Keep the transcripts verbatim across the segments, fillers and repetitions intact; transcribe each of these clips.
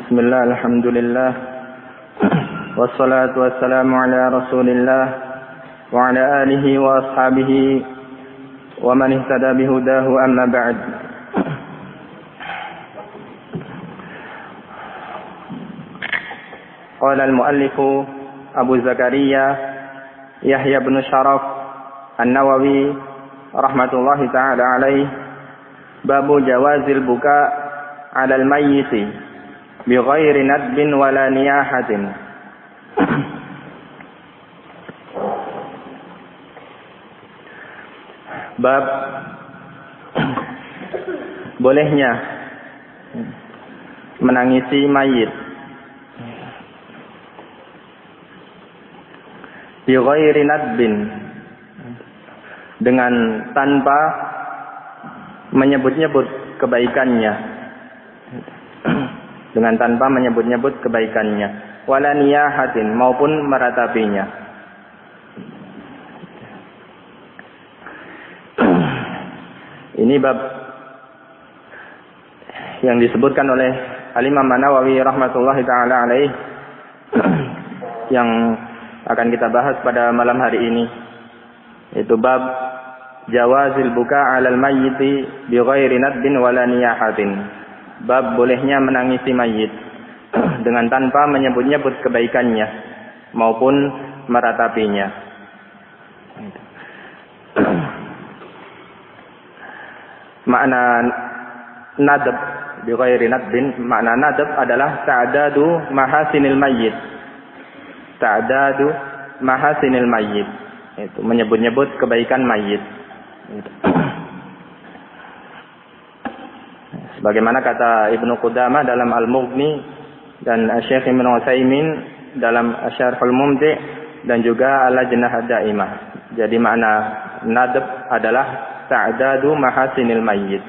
Bismillah, alhamdulillah. Wassalatu wassalamu ala rasulillah wa ala alihi wa ashabihi wa man ihtada bihudahu, amma ba'd. Qala al-muallifu Abu Zakaria Yahya bin Sharaf An-Nawawi rahmatullahi ta'ala alaih, babu jawazil buka 'ala al-mayyit bighairi nadbin wala niyahatin. Bab bolehnya menangisi mayit bighairi nadbin, dengan tanpa menyebut-nyebut kebaikannya, dengan tanpa menyebut-nyebut kebaikannya, wala niyahatin, maupun meratapinya. Ini bab yang disebutkan oleh Al-Imam An-Nawawi rahmatullahi ta'ala alaih, yang akan kita bahas pada malam hari ini, itu bab jawazil buka 'alal mayyiti bighairi nadbin wala niyahatin. Bab bolehnya menangisi mayit dengan tanpa menyebut-nyebut kebaikannya maupun meratapinya. Makna nadab bighairi nadbin, makna nadab adalah ta'dadu mahasinil mayyit. Ta'dadu mahasinil mayyit, itu menyebut-nyebut kebaikan mayit. Sebagaimana kata Ibnu Qudamah dalam Al-Mughni dan Syekh Ibnu Utsaimin dalam Syarhul Mumti' dan juga Al-Lajnah Ad-Daimah. Jadi makna nadab adalah ta'dadu mahasinil mayyit.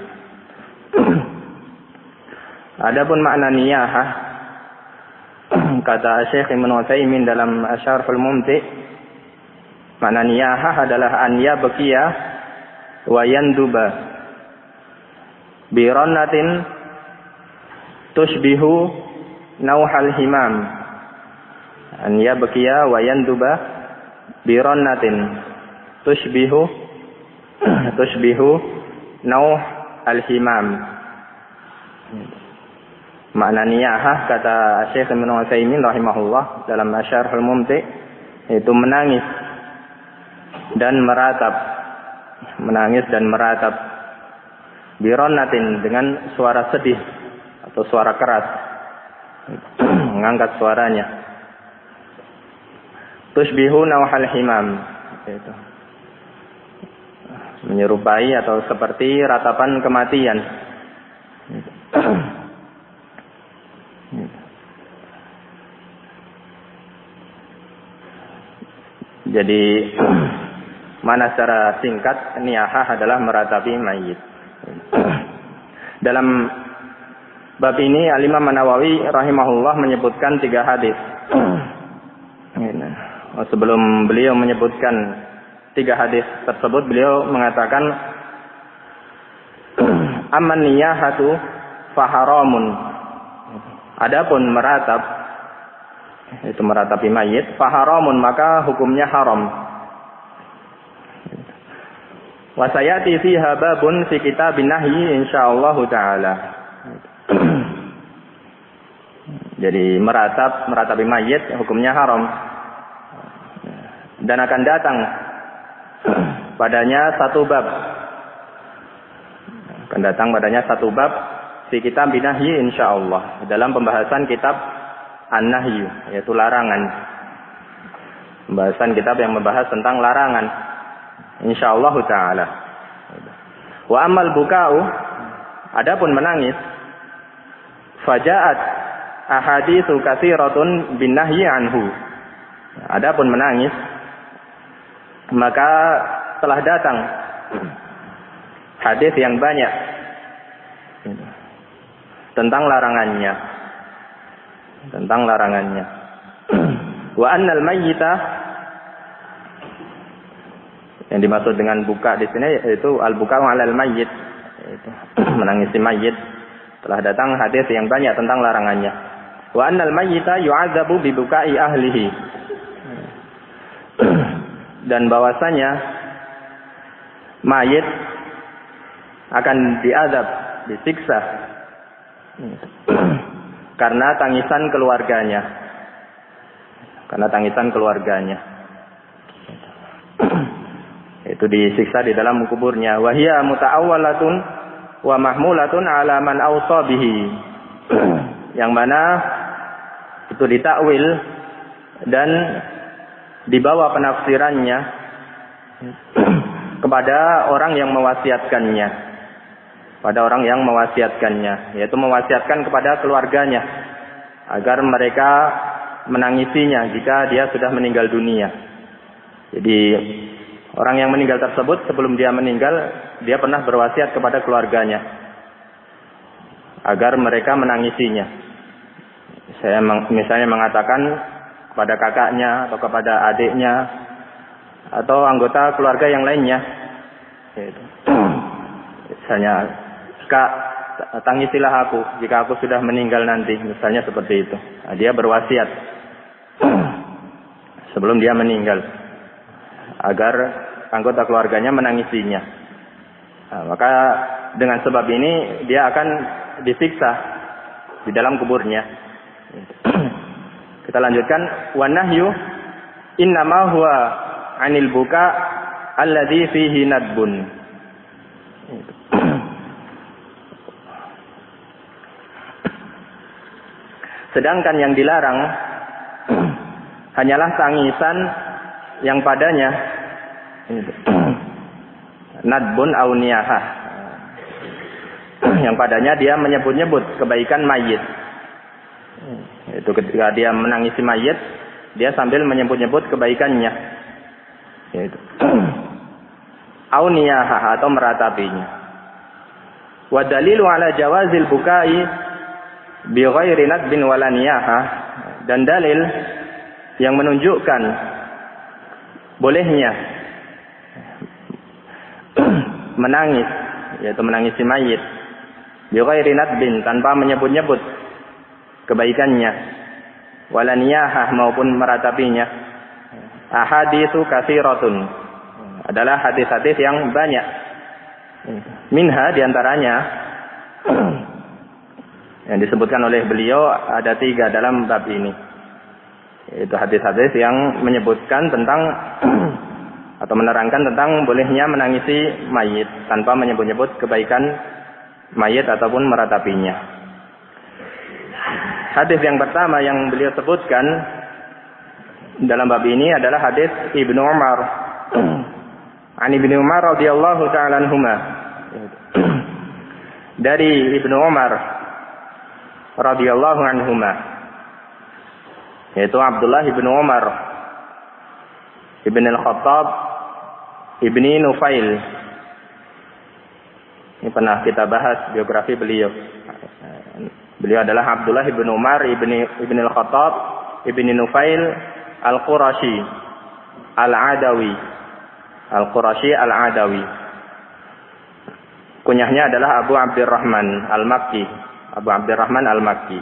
Adapun makna niyahah, kata Syekh Ibnu Utsaimin dalam Syarhul Mumti', makna niyahah adalah an yabqiya wa yanduba birannatin tushbihu nauhal himam. An yabqiya wa yanduba birannatin tushbihu tushbihu nauh al-himam. Makna niyahah, kata Syekh Ibnu Utsaimin rahimahullah dalam Syarhul Mumti', itu menangis dan meratap, menangis dan meratap, bironatin, dengan suara sedih atau suara keras, mengangkat suaranya. Tushbihu nauhal himam, itu menyerupai atau seperti ratapan kematian. Jadi mana secara singkat, niyahah adalah meratapi mayit. Dalam bab ini Al-Imam An-Nawawi rahimahullah menyebutkan tiga hadis. Sebelum beliau menyebutkan tiga hadis tersebut, beliau mengatakan amman niyahatu faharamun. Adapun meratap, itu meratapi mayit, faharamun, maka hukumnya haram. Wasayati fiha babun fi kitabin nahyi insyaallah taala. Jadi meratap, meratapi mayit hukumnya haram. Dan akan datang padanya satu bab. Akan datang padanya satu bab fi kitabin nahyi insyaallah, dalam pembahasan kitab An-Nahyu, yaitu larangan. Pembahasan kitab yang membahas tentang larangan, insyaallah ta'ala. Wa amal buka'u, adapun menangis, faja'at ahaditsu katsiratun bin nahyi anhu. Adapun menangis, maka telah datang hadis yang banyak tentang larangannya, tentang larangannya. Wa annal mayyita, yang dimaksud dengan buka di sini yaitu al-buka 'alal mayyit, yaitu menangisi mayit. Telah datang hadis yang banyak tentang larangannya. Wa annal mayyita yu'adzabu bi buka'i ahlihi. Dan bahwasanya mayit akan diazab, disiksa karena tangisan keluarganya. Karena tangisan keluarganya. Itu disiksa di dalam kuburnya. Wa hiya muta'awwalatun wa mahmulatun ala man awsa bihi. Yang mana itu ditakwil dan dibawa penafsirannya kepada orang yang mewasiatkannya. Pada orang yang mewasiatkannya, yaitu mewasiatkan kepada keluarganya agar mereka menangisinya jika dia sudah meninggal dunia. Jadi orang yang meninggal tersebut sebelum dia meninggal, dia pernah berwasiat kepada keluarganya agar mereka menangisinya. Saya misalnya mengatakan kepada kakaknya atau kepada adiknya atau anggota keluarga yang lainnya, gitu. Misalnya, Kak, tangisilah aku jika aku sudah meninggal nanti, misalnya seperti itu. Nah, dia berwasiat sebelum dia meninggal agar anggota keluarganya menangisinya. Nah, maka dengan sebab ini dia akan disiksa di dalam kuburnya. Kita lanjutkan. Wa nahyu innama huwa 'anil buka alladhi fihi nadbun. Sedangkan yang dilarang hanyalah tangisan yang padanya nadbun au niyahah, yang padanya dia menyebut-nyebut kebaikan mayit. Itu ketika dia menangisi mayit, dia sambil menyebut-nyebut kebaikannya. Yaitu au niyahah atau meratapinya. Wa dalilu ala jawazil bukai bi ghairi nadbin wala niyahah, dan dalil yang menunjukkan bolehnya menangis, yaitu menangisi mayit bi ghairi nadbin, tanpa menyebut-nyebut kebaikannya, wala niyahah maupun meratapinya. Ahaditsu katsiratun, adalah hadis-hadis yang banyak. Minha, diantaranya yang disebutkan oleh beliau ada tiga dalam bab ini. Itu hadis-hadis yang menyebutkan tentang atau menerangkan tentang bolehnya menangisi mayit tanpa menyebut-nyebut kebaikan mayit ataupun meratapinya. Hadis yang pertama yang beliau sebutkan dalam bab ini adalah hadis Ibnu Umar. An Ibnu Umar radhiyallahu ta'ala anhuma. Dari Ibnu Umar radhiyallahu anhuma, yaitu Abdullah ibnu Umar ibn al-Khattab ibni Nufail. Ini pernah kita bahas biografi beliau. Beliau adalah Abdullah ibnu Umar ibni ibn al-Khattab ibni Nufail al-Qurashi al-Adawi. Al-Qurashi al-Adawi. Kunyahnya adalah Abu Abdurrahman al-Makki. Abu Abdurrahman al-Makki.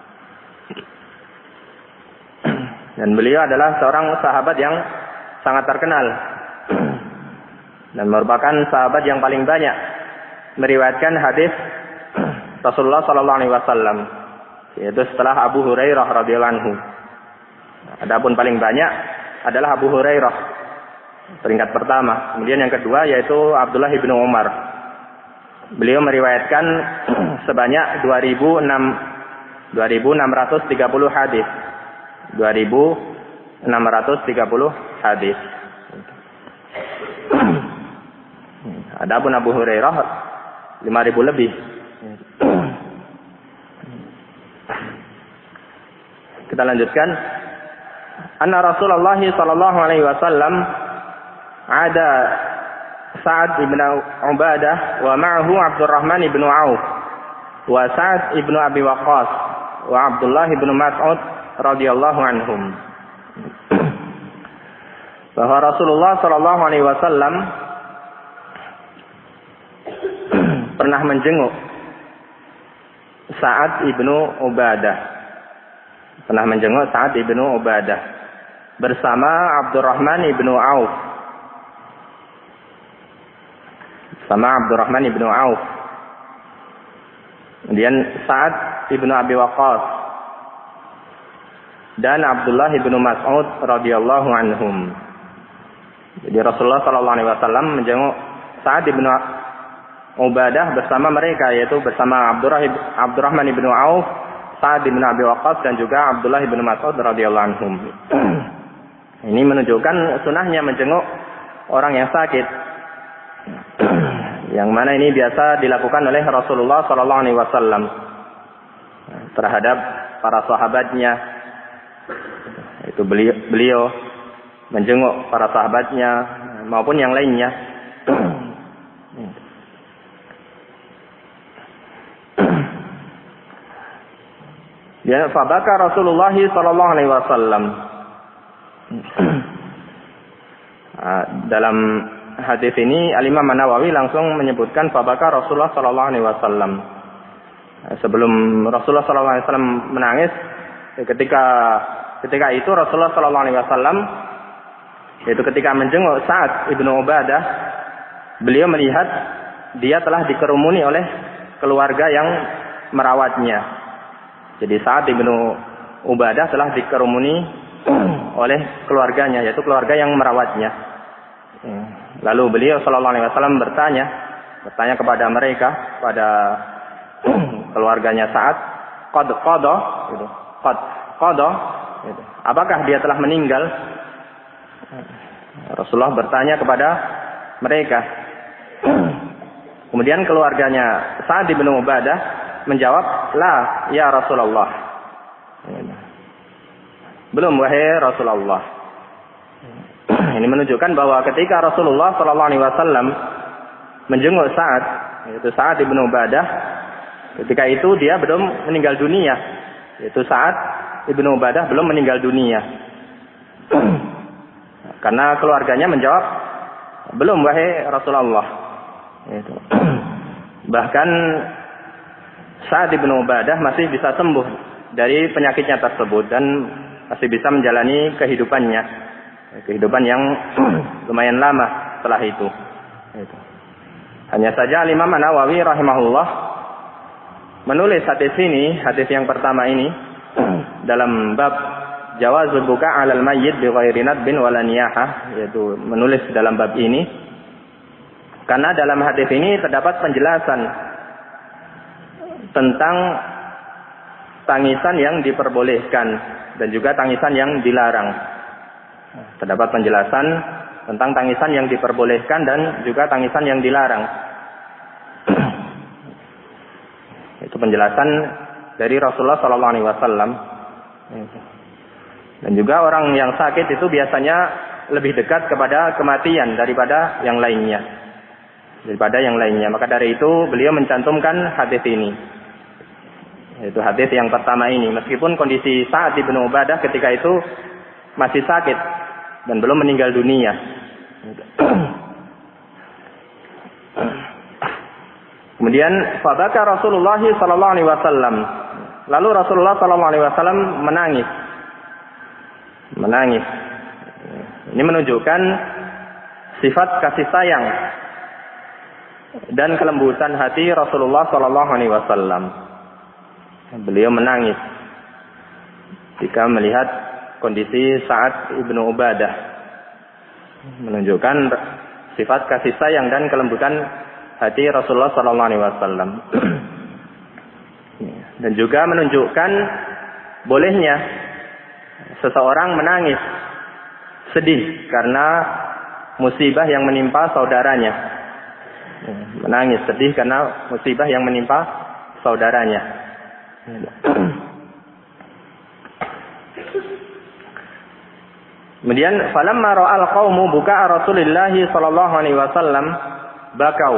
Dan beliau adalah seorang sahabat yang sangat terkenal dan merupakan sahabat yang paling banyak meriwayatkan hadis Rasulullah sallallahu alaihi wasallam, yaitu setelah Abu Hurairah radhiyallahu anhu. Adapun paling banyak adalah Abu Hurairah, peringkat pertama. Kemudian yang kedua yaitu Abdullah ibnu Umar. Beliau meriwayatkan sebanyak dua ribu enam ratus tiga puluh hadis. dua ribu enam ratus tiga puluh hadis. Adapun Abu Hurairah lima ribu lebih. Kita lanjutkan. Anna Rasulullah sallallahu alaihi wasallam ada Sa'ad ibn Ubadah wa ma'ahu Abdurrahman ibn Auf wa Sa'ad ibn Abi Waqqas wa Abdullah ibn Mas'ud radhiyallahu anhum. Bahwa Rasulullah sallallahu alaihi wasallam pernah menjenguk Sa'ad ibn Ubadah. pernah menjenguk Sa'ad ibnu Ubadah bersama Abdurrahman ibnu Auf. Sama Abdurrahman ibnu Auf. Kemudian Sa'ad ibnu Abi Waqqas dan Abdullah ibnu Mas'ud radhiyallahu anhum. Jadi Rasulullah sallallahu alaihi wasallam menjenguk Sa'ad ibnu Ubadah bersama mereka, yaitu bersama Abdurrahman ibnu Auf, Sa'ad ibnu Abi Waqqas dan juga Abdullah ibnu Mas'ud radhiyallahu anhum. Ini menunjukkan sunahnya menjenguk orang yang sakit. Yang mana ini biasa dilakukan oleh Rasulullah sallallahu alaihi wasallam terhadap para sahabatnya. Itu beliau, beliau menjenguk para sahabatnya maupun yang lainnya. Ya, fabaka Rasulullah sallallahu alaihi wasallam. Dalam hadis ini Al-Imam An-Nawawi langsung menyebutkan fabaka Rasulullah sallallahu alaihi wasallam. Sebelum Rasulullah sallallahu alaihi wasallam menangis, ketika ketika itu Rasulullah sallallahu alaihi wasallam, yaitu ketika menjenguk Sa'ad ibnu Ubadah, beliau melihat dia telah dikerumuni oleh keluarga yang merawatnya. Jadi Sa'ad ibnu Ubadah telah dikerumuni oleh keluarganya, yaitu keluarga yang merawatnya. Lalu beliau sallallahu alaihi wasallam bertanya, bertanya kepada mereka, pada keluarganya Sa'ad, qad qada, gitu. Qad qada, gitu. Apakah dia telah meninggal? Rasulullah bertanya kepada mereka. Kemudian keluarganya Sa'ad ibnu Ubadah menjawab, "La, ya Rasulullah." Belum, wahai Rasulullah. Ini menunjukkan bahwa ketika Rasulullah sallallahu alaihi wasallam menjenguk Sa'ad, yaitu Sa'ad ibnu Ubadah, ketika itu dia belum meninggal dunia. Yaitu Sa'ad ibnu Ubadah belum meninggal dunia. Karena keluarganya menjawab, "Belum, wahai Rasulullah." Itu. Bahkan Sa'ad ibnu Ubadah masih bisa sembuh dari penyakitnya tersebut dan masih bisa menjalani kehidupannya, kehidupan yang lumayan lama setelah itu. Itu. Hanya saja Imam An-Nawawi rahimahullah menulis hadis ini, hadis yang pertama ini dalam bab jawazul buka 'alal mayyit bi ghairi nadbin wala niyahah, yaitu menulis dalam bab ini karena dalam hadis ini terdapat penjelasan tentang tangisan yang diperbolehkan dan juga tangisan yang dilarang. Terdapat penjelasan tentang tangisan yang diperbolehkan dan juga tangisan yang dilarang. Itu penjelasan dari Rasulullah sallallahu alaihi wasallam. Dan juga orang yang sakit itu biasanya lebih dekat kepada kematian daripada yang lainnya. Daripada yang lainnya. Maka dari itu beliau mencantumkan hadis ini. Itu hadis yang pertama ini. Meskipun kondisi Sa'ad ibnu Ubadah ketika itu masih sakit dan belum meninggal dunia. Kemudian fabaka Rasulullah sallallahu alaihi wasallam. Lalu Rasulullah sallallahu alaihi wasallam menangis. Menangis. Ini menunjukkan sifat kasih sayang dan kelembutan hati Rasulullah sallallahu alaihi wasallam. Beliau menangis ketika melihat kondisi Sa'ad ibnu Ubadah, menunjukkan sifat kasih sayang dan kelembutan hati Rasulullah sallallahu alaihi wasallam. Dan juga menunjukkan bolehnya seseorang menangis sedih karena musibah yang menimpa saudaranya. Menangis sedih karena musibah yang menimpa saudaranya. Kemudian falamma ra'al qaumu buka Rasulullah sallallahu alaihi wasallam bakau.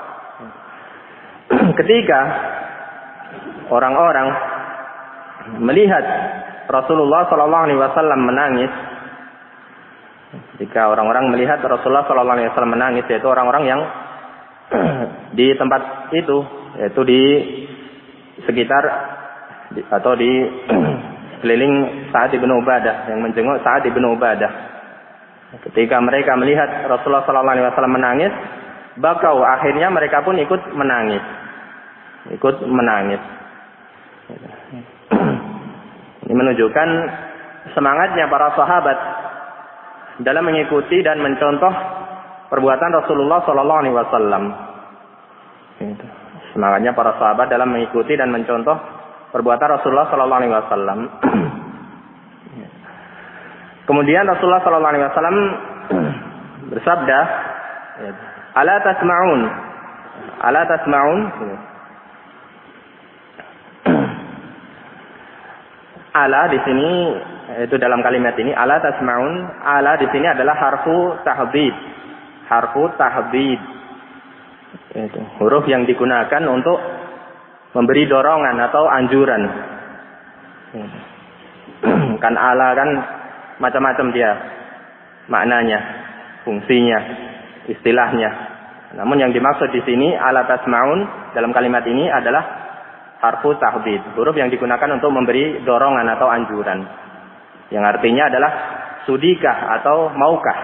Ketika orang-orang melihat Rasulullah sallallahu alaihi wasallam menangis, ketika orang-orang melihat Rasulullah sallallahu alaihi wasallam menangis, yaitu orang-orang yang di tempat itu, yaitu di sekitar atau di berkeliling Sa'ad bin Ubadah, yang menjenguk Sa'ad bin Ubadah. Ketika mereka melihat Rasulullah sallallahu alaihi wasallam menangis, bakau, akhirnya mereka pun ikut menangis. Ikut menangis. Ini menunjukkan semangatnya para sahabat dalam mengikuti dan mencontoh perbuatan Rasulullah sallallahu alaihi wasallam. Semangatnya para sahabat dalam mengikuti dan mencontoh perbuatan Rasulullah sallallahu alaihi wasallam. Kemudian Rasulullah sallallahu alaihi wasallam bersabda, "Ala tasma'un? Ala tasma'un?" Ala di sini, itu dalam kalimat ini, ala tasma'un, ala di sini adalah harfu tahdid. Harfu tahdid. Itu huruf yang digunakan untuk memberi dorongan atau anjuran. Kan ala kan macam-macam dia maknanya, fungsinya, istilahnya. Namun yang dimaksud di sini ala tasma'un dalam kalimat ini adalah harfu tahdid, huruf yang digunakan untuk memberi dorongan atau anjuran. Yang artinya adalah sudikah atau maukah.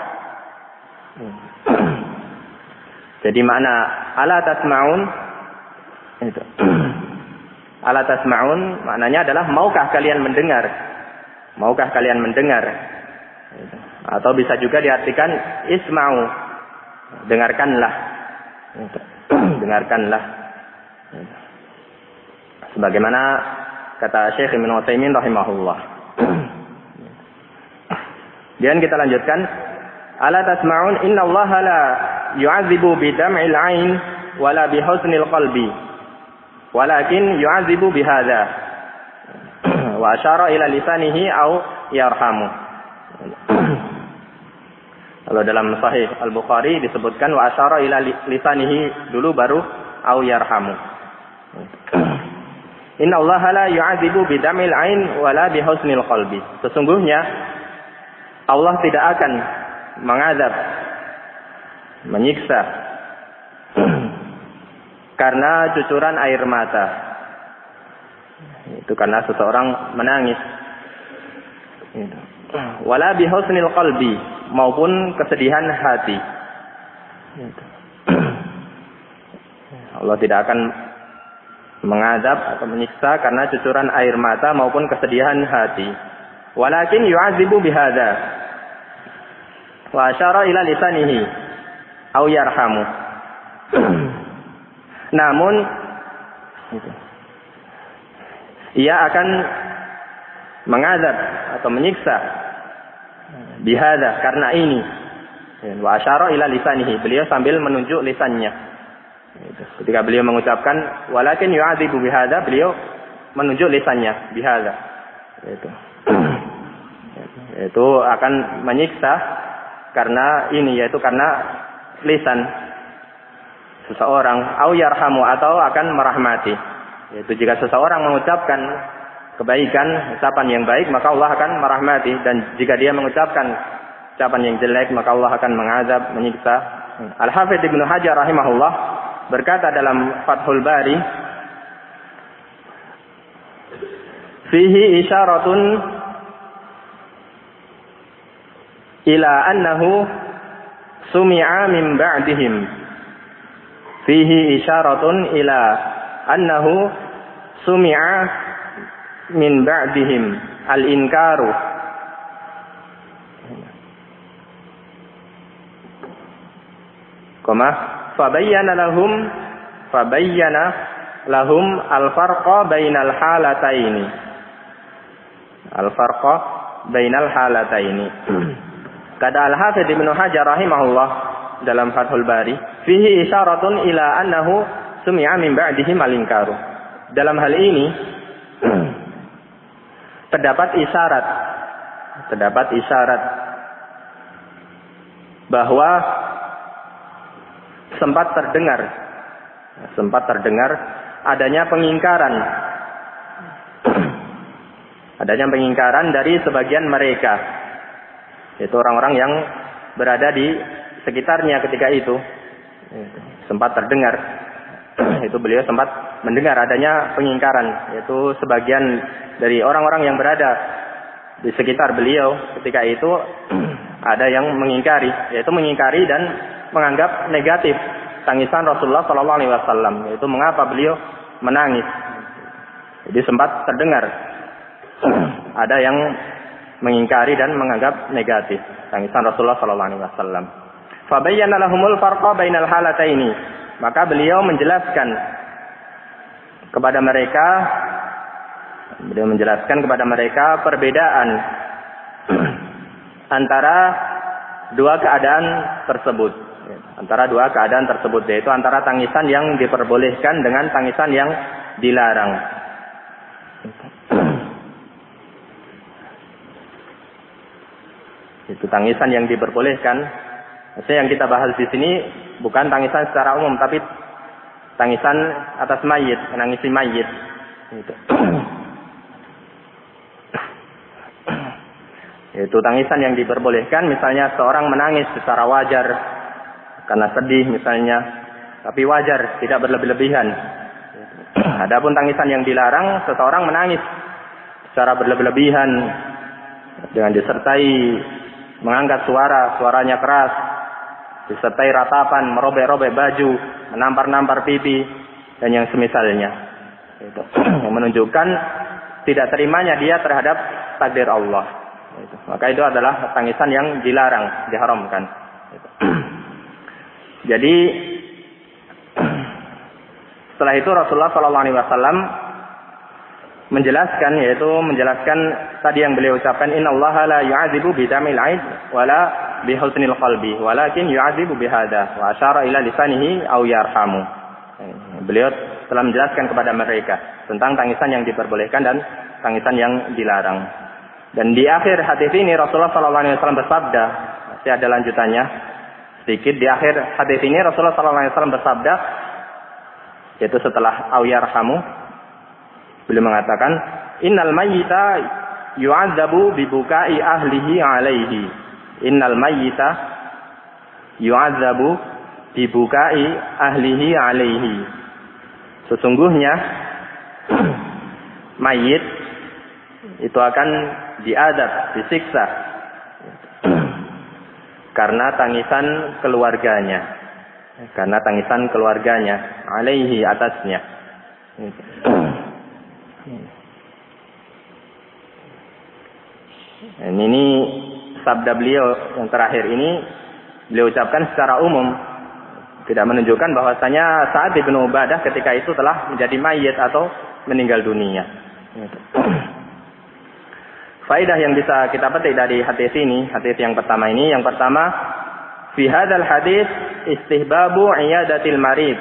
Jadi makna ala tasma'un itu. Ala tasma'un maknanya adalah maukah kalian mendengar? Maukah kalian mendengar? Atau bisa juga diartikan isma'u. Dengarkanlah. Dengarkanlah. Sebagaimana kata Syekh Ibnu Utsaimin rahimahullah. Dan kita lanjutkan, ala tasma'un innallaha la yu'adzibu bidam'il 'ain wala bihusnil qalbi walakin yu'adzibu bihadza wa asyara ila lisanihi au yarhamu. Kalau dalam Sahih Al-Bukhari disebutkan wa asyara ila lisanihi dulu baru au yarhamu. Inna Allah la yu'adzibu bidam'il 'ain wala bihusnil qalbi. Sesungguhnya Allah tidak akan mengazab, menyiksa karena cucuran air mata. Itu karena seseorang menangis. Wala bihusnil qalbi, maupun kesedihan hati. Allah tidak akan mengazab atau menyiksa karena cucuran air mata maupun kesedihan hati. Walakin yu'adzibu bihadza wa asyara ila lisanihi au yarhamu. Namun ia akan mengazab atau menyiksa bihadza karena ini. Wa asyara ila lisanihi, beliau sambil menunjuk lisannya. Ketika beliau mengucapkan walakin yu'adzibu bihadza, beliau menunjuk lisannya bihadza. Itu. Itu akan menyiksa karena ini, yaitu karena lisan seseorang, au yarhamu, atau akan merahmati. Yaitu jika seseorang mengucapkan kebaikan, ucapan yang baik, maka Allah akan merahmati, dan jika dia mengucapkan ucapan yang jelek, maka Allah akan mengazab, menyiksa. Al-Hafidz Ibnu Hajar rahimahullah berkata dalam Fathul Bari, fihi isyaratun ila annahu sumi'a min ba'dihim. Fihi isyaratun ila annahu sumi'a min ba'dihim al-inkaru. Koma fabayyana lahum fabayyana lahum al-farqa bainal halataini. Al-farqa bainal halataini. Kata Al-Hafidz Ibnu Hajar rahimahullah dalam Fathul Bari, fihi isyaratun ila annahu sumi'a min ba'dihi al-inkaru. Dalam hal ini terdapat isyarat terdapat isyarat bahwa sempat terdengar sempat terdengar adanya pengingkaran adanya pengingkaran dari sebagian mereka, yaitu orang-orang yang berada di sekitarnya ketika itu. Sempat terdengar itu beliau sempat mendengar adanya pengingkaran, yaitu sebagian dari orang-orang yang berada di sekitar beliau ketika itu ada yang mengingkari, yaitu mengingkari dan menganggap negatif tangisan Rasulullah Shallallahu Alaihi Wasallam, yaitu mengapa beliau menangis. Jadi sempat terdengar ada yang mengingkari dan menganggap negatif tangisan Rasulullah Shallallahu Alaihi Wasallam. Fabayyana lahumul farqa bainal halataini, maka beliau menjelaskan kepada mereka, beliau menjelaskan kepada mereka perbedaan antara dua keadaan tersebut, antara dua keadaan tersebut, yaitu antara tangisan yang diperbolehkan dengan tangisan yang dilarang. Itu tangisan yang diperbolehkan. Maksudnya yang kita bahas di sini bukan tangisan secara umum, tapi tangisan atas mayit, menangisi mayit. Itu. Itu tangisan yang diperbolehkan, misalnya seorang menangis secara wajar karena sedih misalnya, tapi wajar, tidak berlebih-lebihan. Adapun tangisan yang dilarang, seseorang menangis secara berlebih-lebihan dengan disertai mengangkat suara, suaranya keras, disertai ratapan, merobek-robek baju, menampar-nampar pipi, dan yang semisalnya. Itu. Yang menunjukkan tidak terimanya dia terhadap takdir Allah. Itu. Maka itu adalah tangisan yang dilarang, diharamkan. Itu. Jadi setelah itu Rasulullah Shallallahu Alaihi Wasallam menjelaskan, yaitu menjelaskan tadi yang beliau ucapkan, innallaha la yu'adzibu bidamil aid wala bihusnil qalbi walakin yu'adzibu bihada, wa asyara ila lisanihi aw yarhamu. Beliau telah menjelaskan kepada mereka tentang tangisan yang diperbolehkan dan tangisan yang dilarang. Dan di akhir hadis ini Rasulullah Shallallahu Alaihi Wasallam bersabda, masih ada lanjutannya sedikit. Di akhir hadis ini Rasulullah Shallallahu Alaihi Wasallam bersabda, yaitu setelah aw yarhamu, beliau mengatakan, innal mayyita yu'adzabu bibukai ahlihi alaihi. Innal mayyita yu'adzabu bibukai ahlihi alaihi. Sesungguhnya mayit itu akan diadab, disiksa karena tangisan keluarganya, karena tangisan keluarganya, alaihi, atasnya. Dan ini sabda beliau yang terakhir ini beliau ucapkan secara umum, tidak menunjukkan bahwasanya Sa'ad bin Ubadah ketika itu telah menjadi mayit atau meninggal dunia. Faedah yang bisa kita petik dari hadis ini, hadis yang pertama ini, yang pertama, fi hadzal hadis istihbabu iyadatil marid.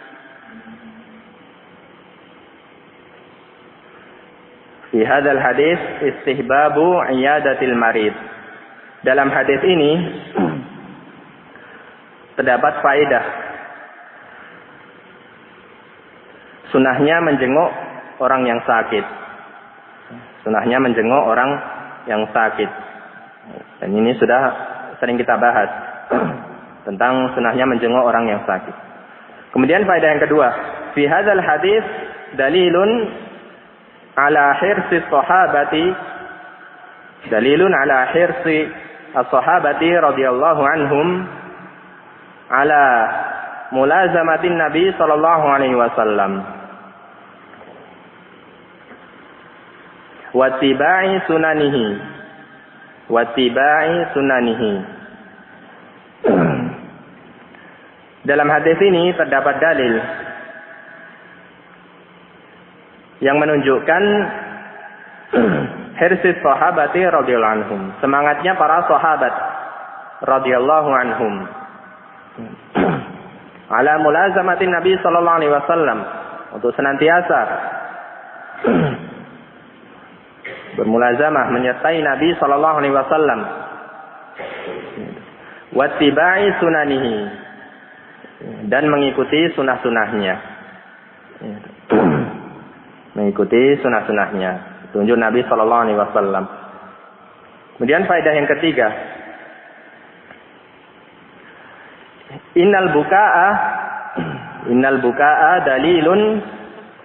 Fi hadzal hadis istihbabu iyadatil marid. Dalam hadis ini terdapat faedah sunahnya menjenguk orang yang sakit. Sunahnya menjenguk orang yang sakit. Dan ini sudah sering kita bahas tentang sunahnya menjenguk orang yang sakit. Kemudian faedah yang kedua, fi hadzal hadis dalilun ala hirsi sahabati dalilun ala hirsi as-sahabati radhiyallahu anhum ala mulazamatin Nabi sallallahu alaihi wasallam wa tibai sunanihi wa tibai sunanihi. Dalam hadis ini terdapat dalil yang menunjukkan hirsis sahabati radhiyallahu anhum, semangatnya para sahabat radhiyallahu anhum ala mulazamatin Nabi sallallahu alaihi wasallam, untuk senantiasa bermulazamah menyertai Nabi sallallahu alaihi wasallam, wattiba'i sunanihi, dan mengikuti sunah-sunahnya, mengikuti sunah-sunahnya, tunjuk Nabi sallallahu alaihi wasallam. Kemudian faedah yang ketiga, innal buka'a innal buka'a dalilun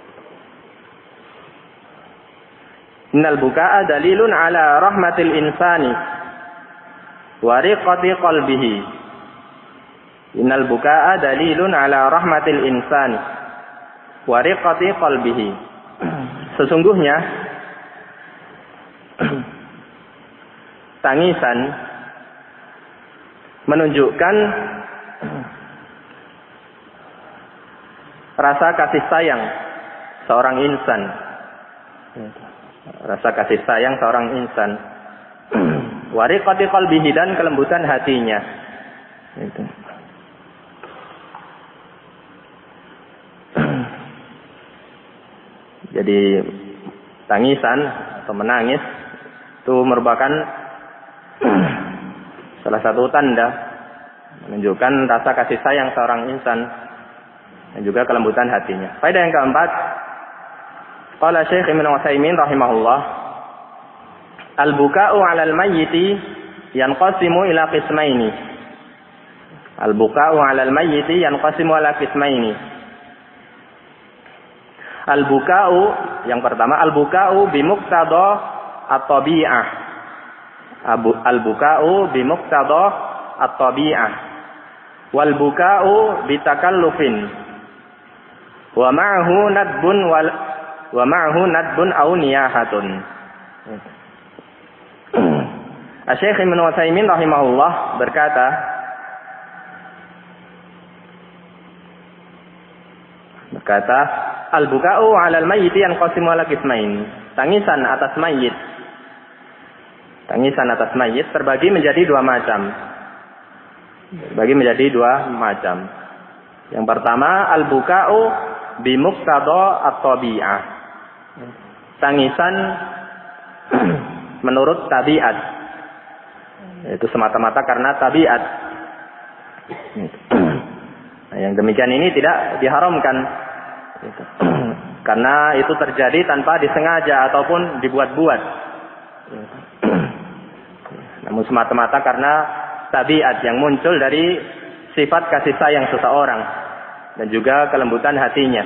Innal buka'a dalilun ala rahmatil insani wa riqati qalbihi. Innal buka'a dalilun ala rahmatil insani wa riqati qalbihi. Sesungguhnya tangisan menunjukkan rasa kasih sayang seorang insan. Rasa kasih sayang seorang insan. Wa riqati qalbihi, dan kelembutan hatinya. Itu. Jadi tangisan atau menangis itu merupakan salah satu tanda menunjukkan rasa kasih sayang seorang insan dan juga kelembutan hatinya. Faedah yang keempat, qala Syekh Ibnu Utsaimin rahimahullah, al-buka'u 'alal mayyiti yanqasimu ila qismaini. Al-buka'u 'alal mayyiti yanqasimu ila qismaini. Al-buka'u, yang pertama, al-buka'u bimuqtada at-tabi'ah. Al-buka'u bimuqtada at-tabi'ah. Wal buka'u bitakallufin. Wa ma'ahu nadbun wal wa ma'ahu nadbun aw niyahatun. Asy-Syaikh Ibnu Utsaimin rahimahullah berkata, berkata, al-buka'u 'alal mayyiti yanqasimu ala qismain. Tangisan atas mayit. Tangisan atas mayit terbagi menjadi dua macam. Terbagi menjadi dua macam. Yang pertama, al-buka'u bimuqtada at-tabi'ah. Tangisan menurut tabiat. Itu semata-mata karena tabiat. Nah, yang demikian ini tidak diharamkan. Karena itu terjadi tanpa disengaja ataupun dibuat-buat. Namun semata-mata karena tabiat yang muncul dari sifat kasih sayang seseorang dan juga kelembutan hatinya.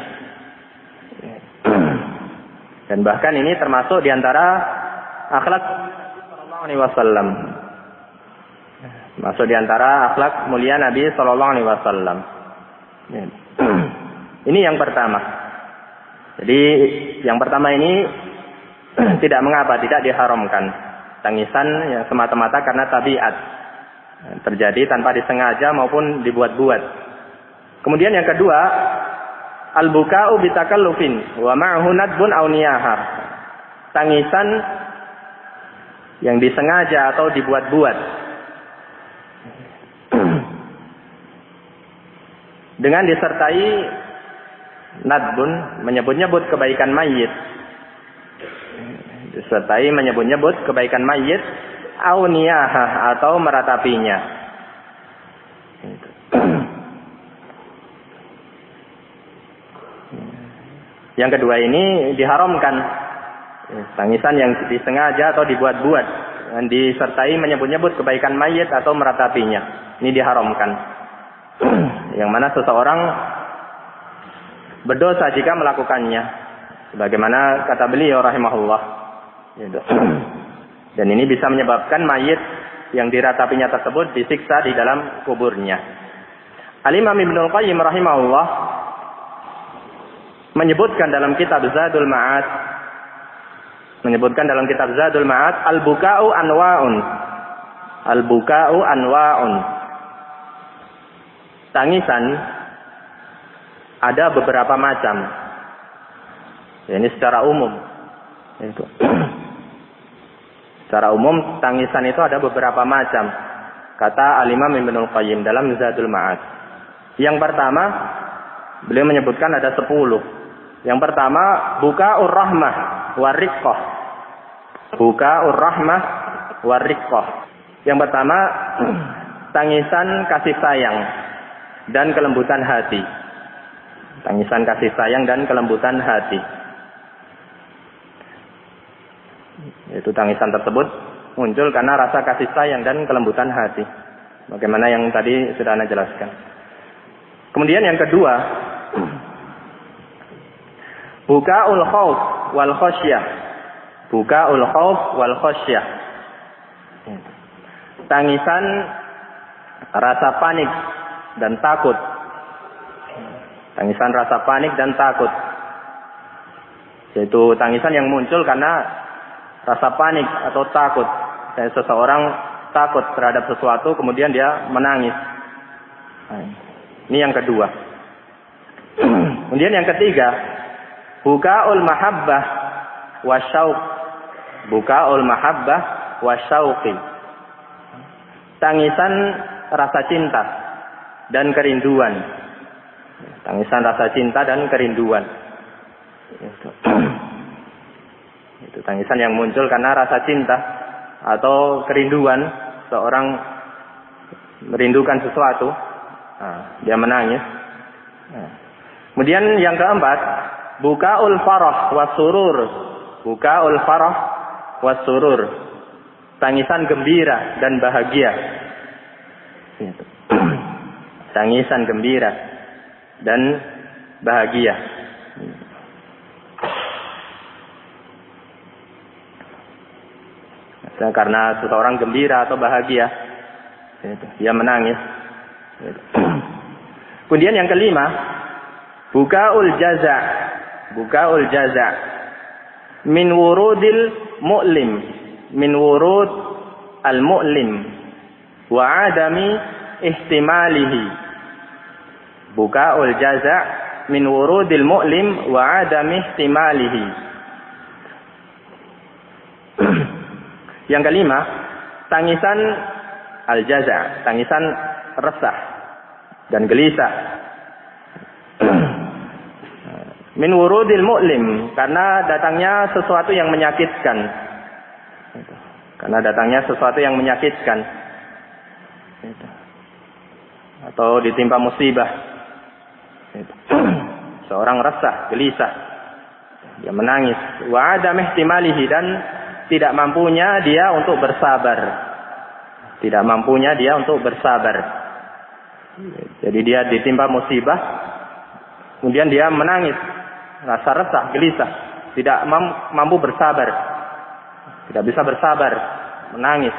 Dan bahkan ini termasuk diantara akhlak sallallahu alaihi wasallam. Masuk diantara akhlak mulia Nabi sallallahu alaihi wasallam. Ini yang pertama. Jadi yang pertama ini tidak mengapa, tidak diharamkan. Tangisan yang semata-mata karena tabiat. Terjadi tanpa disengaja maupun dibuat-buat. Kemudian yang kedua, al-buka'u bitakallufin wa ma'ahu nadbun aw niyahah. Tangisan yang disengaja atau dibuat-buat. Dengan disertai nadbun, menyebut-nyebut kebaikan mayit. Disertai menyebut-nyebut kebaikan mayit, au niyahah, atau meratapinya. Yang kedua ini diharamkan. Tangisan yang disengaja atau dibuat-buat, dan disertai menyebut-nyebut kebaikan mayit atau meratapinya. Ini diharamkan. Yang mana seseorang berdosa jika melakukannya. Sebagaimana kata beliau rahimahullah. Dan ini bisa menyebabkan mayit yang diratapinya tersebut disiksa di dalam kuburnya. Al-Imam Ibnul Qayyim rahimahullah menyebutkan dalam kitab Zadul Ma'ad, menyebutkan dalam kitab Zadul Ma'ad, al-buka'u anwa'un. Al-buka'u anwa'un. Tangisan ada beberapa macam. Ini secara umum. Itu. Secara umum tangisan itu ada beberapa macam. Kata Al-Imam Ibnul Qayyim dalam Zadul Ma'ad. Yang pertama, beliau menyebutkan ada sepuluh. Yang pertama, buka'ur rahmah wariqqah. Buka'ur rahmah wariqqah. Yang pertama, tangisan kasih sayang dan kelembutan hati. Tangisan kasih sayang dan kelembutan hati. Itu tangisan tersebut muncul karena rasa kasih sayang dan kelembutan hati. Bagaimana yang tadi sudah Anda jelaskan. Kemudian yang kedua, buka'ul khauf wal khasyah. Bukaul khauf wal khasyah. Tangisan rasa panik dan takut. Tangisan rasa panik dan takut. Yaitu tangisan yang muncul karena rasa panik atau takut. Kayak seseorang takut terhadap sesuatu kemudian dia menangis. Ini yang kedua. Kemudian yang ketiga, bukaul mahabbah wasyauq. Bukaul mahabbah wasyauqi. Tangisan rasa cinta dan kerinduan. Tangisan rasa cinta dan kerinduan. Itu. Itu tangisan yang muncul karena rasa cinta atau kerinduan. Seorang merindukan sesuatu, nah, dia menangis. Nah. Kemudian yang keempat, bukaul farah wasurur. Bukaul farah wasurur. Tangisan gembira dan bahagia. Tangisan gembira dan bahagia. Karena seseorang gembira atau bahagia, dia menangis. Kemudian yang kelima, bukaul jaza. Bukaul jaza. Min wurudil mu'lim. Min wurud al-mu'lim. Wa adami ihtimalihi. Bukaul jaza. Min wurudil mu'lim. Wa adami ihtimalihi. Yang kelima, tangisan al-jaza, tangisan resah dan gelisah. Min wurudil mu'lim, karena datangnya sesuatu yang menyakitkan. Karena datangnya sesuatu yang menyakitkan. Atau ditimpa musibah. Seorang resah, gelisah. Dia menangis. Wa adam ihtimalihi, dan tidak mampunya dia untuk bersabar. Tidak mampunya dia untuk bersabar. Jadi dia ditimpa musibah, kemudian dia menangis, rasa resah, gelisah, tidak mampu bersabar, tidak bisa bersabar, menangis.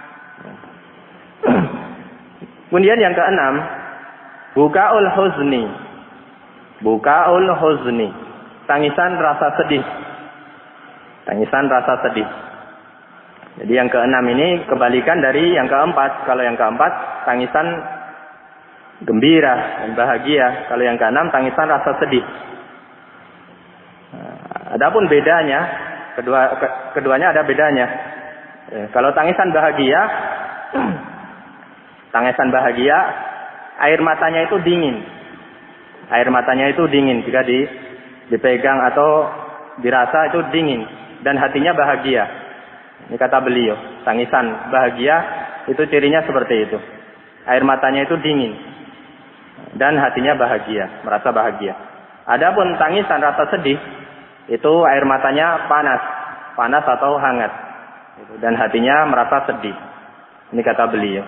Kemudian yang keenam, bukaul huzni. Bukaul huzni, tangisan rasa sedih. Tangisan rasa sedih. Jadi yang keenam ini kebalikan dari yang keempat. Kalau yang keempat tangisan gembira dan bahagia. Kalau yang keenam tangisan rasa sedih. Nah, adapun bedanya, kedua ke, keduanya ada bedanya. Eh, kalau tangisan bahagia, tangisan bahagia, air matanya itu dingin. Air matanya itu dingin jika di, dipegang atau dirasa itu dingin. Dan hatinya bahagia. Ini kata beliau, tangisan bahagia itu cirinya seperti itu. Air matanya itu dingin dan hatinya bahagia, merasa bahagia. Adapun tangisan rasa sedih, itu air matanya panas, panas atau hangat, dan hatinya merasa sedih. Ini kata beliau.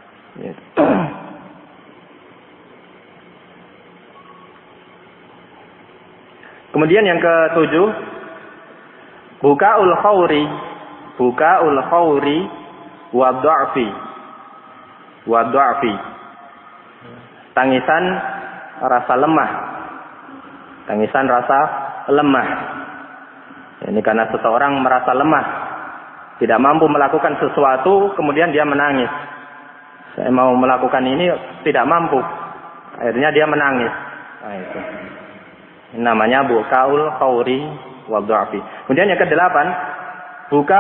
Kemudian yang ketujuh, bukaul khawri, bukaul khawri wa dha'fi, wa dha'fi. Tangisan rasa lemah, tangisan rasa lemah. Ini karena seseorang merasa lemah, tidak mampu melakukan sesuatu, kemudian dia menangis. Saya mau melakukan ini, tidak mampu, akhirnya dia menangis. Nah, itu. Ini namanya bukaul khawri wa dha'fi. Kemudian yang kedelapan, buka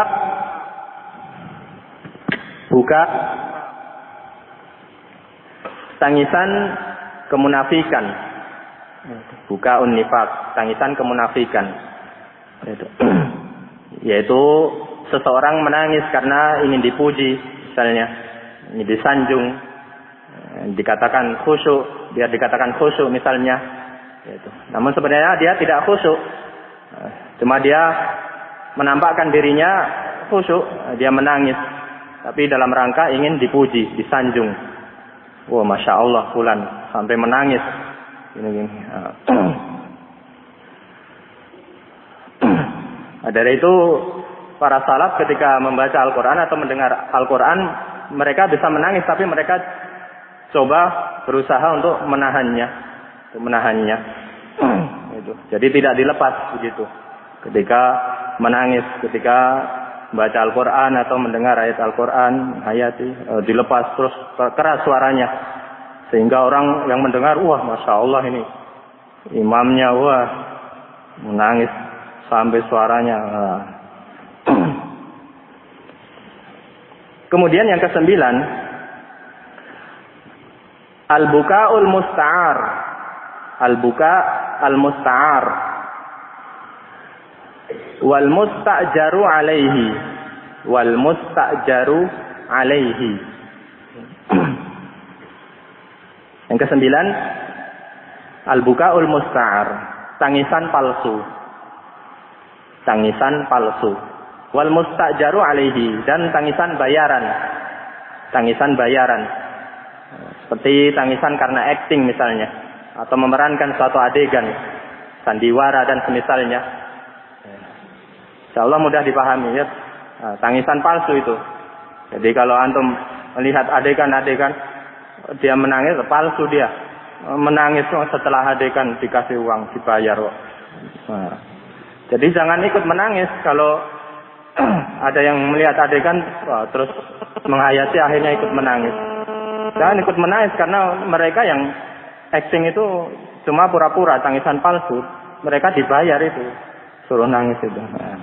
buka tangisan kemunafikan. Buka unnifaq, tangisan kemunafikan. Yaitu seseorang menangis karena ingin dipuji, misalnya, ingin disanjung, dikatakan khusyuk, dia dikatakan khusyuk misalnya. Yaitu. Namun sebenarnya dia tidak khusyuk. Cuma dia menampakkan dirinya khusyuk, dia menangis. Tapi dalam rangka ingin dipuji, disanjung. Wah, Masya Allah, fulan sampai menangis. Gini-gini. Dari itu para salaf ketika membaca Al-Quran atau mendengar Al-Quran, mereka bisa menangis, tapi mereka coba berusaha untuk menahannya, untuk menahannya. Itu. Jadi tidak dilepas begitu. Ketika menangis, ketika membaca Al-Quran atau mendengar ayat Al-Quran, ayat e, dilepas terus keras suaranya, sehingga orang yang mendengar, wah, masya Allah ini imamnya, wah, menangis sampai suaranya. Wah. Kemudian yang kesembilan, al-buka'ul musta'ar. Al-buka' al-musta'ar. Wal musta'jaru alaihi. Wal musta'jaru alaihi. Yang kesembilan, al-buka'ul musta'ar. Tangisan palsu. Tangisan palsu. Wal musta'jaru alaihi. Dan tangisan bayaran. Tangisan bayaran. Seperti tangisan karena acting misalnya. Atau memerankan suatu adegan. Sandiwara dan semisalnya. Insya Allah mudah dipahami ya. Nah, tangisan palsu itu. Jadi kalau antum melihat adegan-adegan, dia menangis, palsu dia. Menangis setelah adegan dikasih uang, dibayar. Nah, jadi jangan ikut menangis kalau ada yang melihat adegan, wah, terus menghayati akhirnya ikut menangis. Jangan ikut menangis karena mereka yang acting itu cuma pura-pura, tangisan palsu. Mereka dibayar itu, suruh nangis itu. Nah.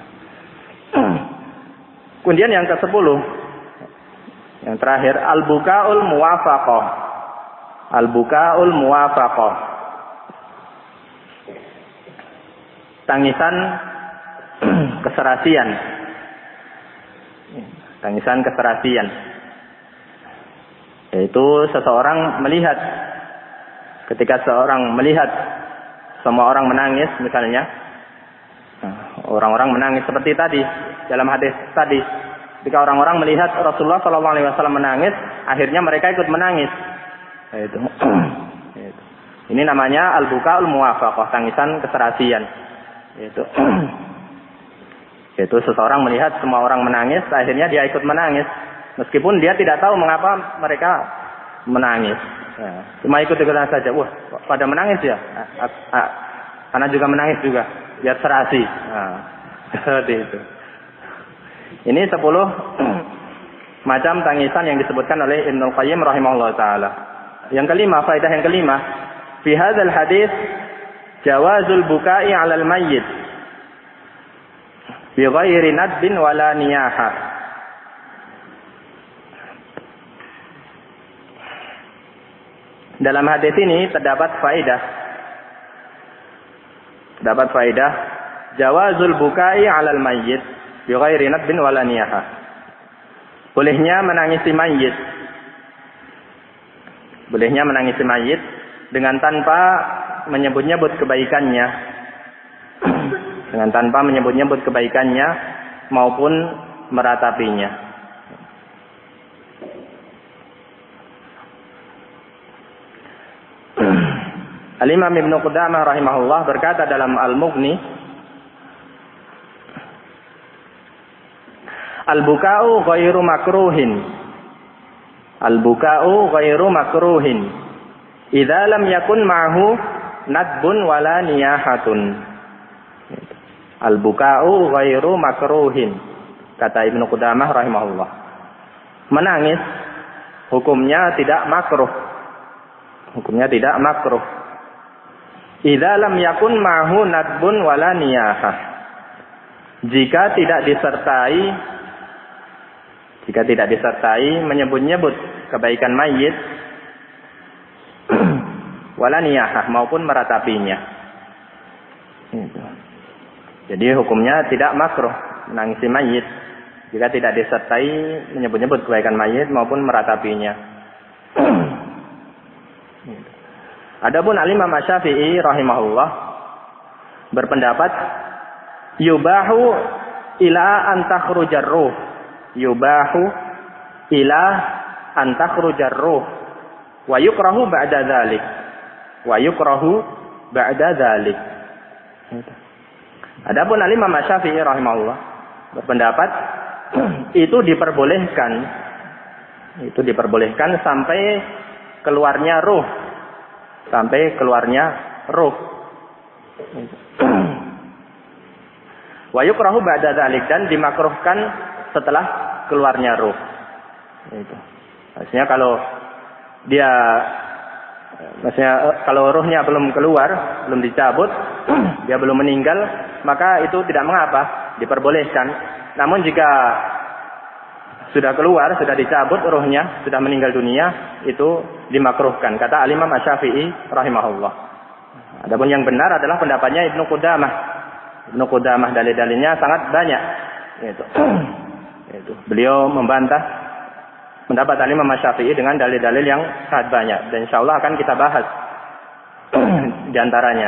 Kemudian yang kesepuluh, yang terakhir, al-buka'ul muwafaqah. Al-buka'ul muwafaqah. Tangisan keserasian. Tangisan keserasian. Yaitu seseorang melihat, ketika seorang melihat semua orang menangis misalnya, orang-orang menangis seperti tadi dalam hadis tadi, ketika orang-orang melihat Rasulullah shallallahu alaihi wasallam menangis, akhirnya mereka ikut menangis. Itu. Ini namanya al-buka'ul muwafaqah, tangisan keserasian. Itu. Itu seseorang melihat semua orang menangis, akhirnya dia ikut menangis, meskipun dia tidak tahu mengapa mereka menangis. Nah, cuma ikut-ikutan saja. Wah, pada menangis ya. Anak juga menangis juga. Biar serasi. Nah, seperti itu. Ini sepuluh macam tangisan yang disebutkan oleh Ibnul Qayyim rahimahullah ta'ala. Yang kelima, faedah yang kelima. Fi hadzal hadis jawazul buka'i 'alal mayyit bi ghairi nadbin wala niyaha. Dalam hadis ini terdapat faedah. Terdapat faedah jawazul buka'i 'alal mayyit bi ghairi nadbin wala niyaha. Bolehnya menangisi mayit. Bolehnya menangisi mayit dengan tanpa menyebut-nyebut kebaikannya. Dengan tanpa menyebut-nyebut kebaikannya maupun meratapinya. Al-Imam Ibnu Qudamah rahimahullah berkata dalam Al-Mughni, Al-buka'u ghairu makruhin. Al-buka'u ghairu makruhin. Idza lam yakun ma'hu nadbun wala niyahatun. Al-buka'u ghairu makruhin. Kata Ibnu Qudamah rahimahullah. Menangis hukumnya tidak makruh. Hukumnya tidak makruh. Idza lam yakun ma'hu nadbun wala niyahah. Jika tidak disertai Jika tidak disertai menyebut-nyebut kebaikan mayit wala niyahah maupun meratapinya. Jadi hukumnya tidak makruh menangisi mayit jika tidak disertai menyebut-nyebut kebaikan mayit maupun meratapinya. Adapun Al-Imam Asy-Syafi'i rahimahullah berpendapat yubahu ila an takhrujar ruh. Yubahu ila an takhrujar ruh wa yukrahu ba'da dzalik. Wa yukrahu ba'da dzalik. Adapun Al-Imam Asy-Syafi'i rahimahullah berpendapat itu diperbolehkan, itu diperbolehkan sampai keluarnya ruh, sampai keluarnya ruh. Wa yukrahu ba'da dzalik, dan dimakruhkan setelah keluarnya ruh. Itu. Maksudnya kalau dia maksudnya kalau ruhnya belum keluar, belum dicabut, dia belum meninggal, maka itu tidak mengapa, diperbolehkan. Namun jika sudah keluar, sudah dicabut ruhnya, sudah meninggal dunia, itu dimakruhkan. Kata Al-Imam Asy-Syafi'i rahimahullah. Adapun yang benar adalah pendapatnya Ibnu Qudamah. Ibnu Qudamah dalil-dalilnya sangat banyak. Itu. Itu. Beliau membantah pendapat Al-Imam Asy-Syafi'i dengan dalil-dalil yang sangat banyak. Dan insya Allah akan kita bahas di antaranya.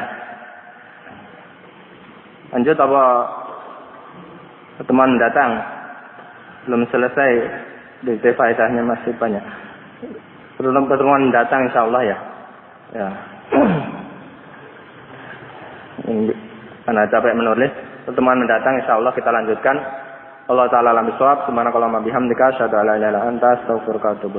Lanjut apa pertemuan mendatang? Belum selesai, di faedahnya masih banyak. Pertemuan mendatang insya Allah ya. Ya. Karena capek menulis. Pertemuan mendatang insya Allah kita lanjutkan. Allah Ta'ala alam bisawab. Subhanakallahumma bihamdika asyhadu an la ilaha illa anta astaghfiruka wa atubu ilaik.